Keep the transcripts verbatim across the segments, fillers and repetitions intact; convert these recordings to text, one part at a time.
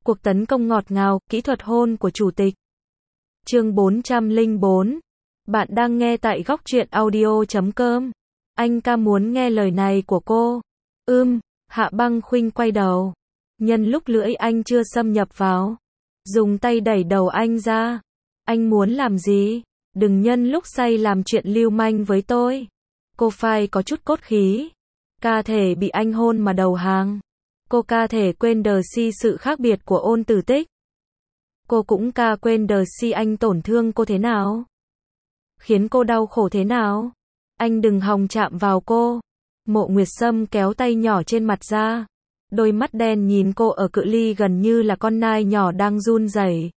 Cuộc tấn công ngọt ngào, kỹ thuật hôn của chủ tịch. Chương bốn trăm lẻ bốn. Bạn đang nghe tại góc truyện audio chấm com. Anh ca muốn nghe lời này của cô. Ưm, Hạ Băng Khuynh quay đầu. Nhân lúc lưỡi anh chưa xâm nhập vào, dùng tay đẩy đầu anh ra. Anh muốn làm gì? Đừng nhân lúc say làm chuyện lưu manh với tôi. Cô phai có chút cốt khí. Ca thể bị anh hôn mà đầu hàng. Cô ca thể quên đờ si sự khác biệt của Ôn Tử Tích. Cô cũng ca quên đờ si anh tổn thương cô thế nào, khiến cô đau khổ thế nào. Anh đừng hòng chạm vào cô. Mộ Nguyệt Sâm kéo tay nhỏ trên mặt ra. Đôi mắt đen nhìn cô ở cự ly gần như là con nai nhỏ đang run rẩy.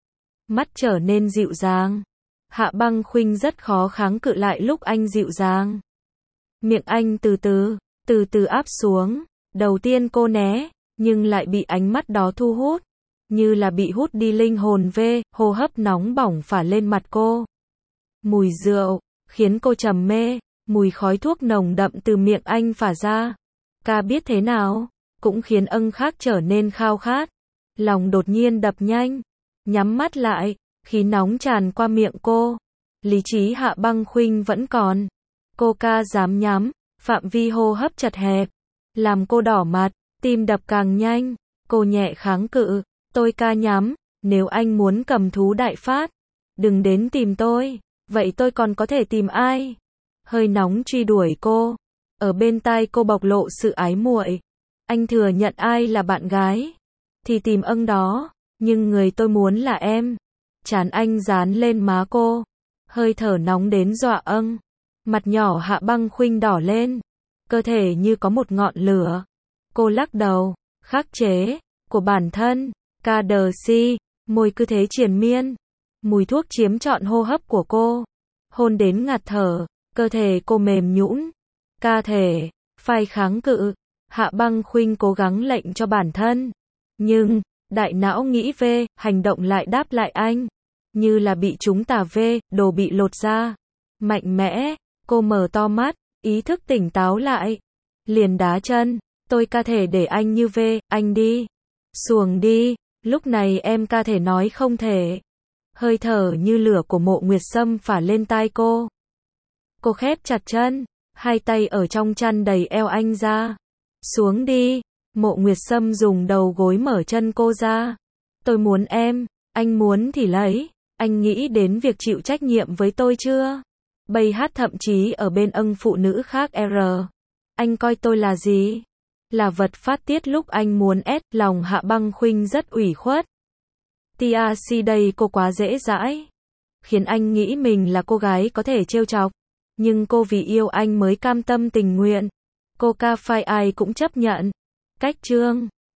Mắt trở nên dịu dàng. Hạ Băng Khuynh rất khó kháng cự lại lúc anh dịu dàng. Miệng anh từ từ, từ từ áp xuống. Đầu tiên cô né, nhưng lại bị ánh mắt đó thu hút. Như là bị hút đi linh hồn về, hô hấp nóng bỏng phả lên mặt cô. Mùi rượu, khiến cô trầm mê. Mùi khói thuốc nồng đậm từ miệng anh phả ra. Ca biết thế nào, cũng khiến ân khác trở nên khao khát. Lòng đột nhiên đập nhanh. Nhắm mắt lại, khí nóng tràn qua miệng cô. Lý trí Hạ Băng Khuynh vẫn còn. Cô ca dám nhắm, phạm vi hô hấp chật hẹp. Làm cô đỏ mặt, tim đập càng nhanh. Cô nhẹ kháng cự. Tôi ca nhắm, nếu anh muốn cầm thú đại phát, đừng đến tìm tôi. Vậy tôi còn có thể tìm ai? Hơi nóng truy đuổi cô. Ở bên tai cô bộc lộ sự ái muội. Anh thừa nhận ai là bạn gái thì tìm ân đó, nhưng người tôi muốn là em. Trán anh dán lên má cô. Hơi thở nóng đến dọa ân. Mặt nhỏ Hạ Băng Khuynh đỏ lên. Cơ thể như có một ngọn lửa. Cô lắc đầu, khắc chế của bản thân. Ca đờ si, môi cứ thế triền miên. Mùi thuốc chiếm trọn hô hấp của cô. Hôn đến ngạt thở, cơ thể cô mềm nhũn. Ca thể, phai kháng cự. Hạ Băng Khuynh cố gắng lệnh cho bản thân. Nhưng, đại não nghĩ về, hành động lại đáp lại anh. Như là bị chúng tà về, đồ bị lột ra. Mạnh mẽ, cô mở to mắt, ý thức tỉnh táo lại. Liền đá chân, tôi ca thể để anh như về, anh đi. Xuồng đi. Lúc này em ca thể nói không thể. Hơi thở như lửa của Mộ Nguyệt Sâm phả lên tai cô. Cô khép chặt chân, hai tay ở trong chăn đẩy eo anh ra. Xuống đi. Mộ Nguyệt Sâm dùng đầu gối mở chân cô ra. Tôi muốn em, anh muốn thì lấy. Anh nghĩ đến việc chịu trách nhiệm với tôi chưa? Bây hát thậm chí ở bên ân phụ nữ khác R. Anh coi tôi là gì? Là vật phát tiết lúc anh muốn ép. Lòng Hạ Băng Khuynh rất ủy khuất. tê rờ xê đây cô quá dễ dãi, khiến anh nghĩ mình là cô gái có thể trêu chọc. Nhưng cô vì yêu anh mới cam tâm tình nguyện. Cô ca phai ai cũng chấp nhận. Cách chương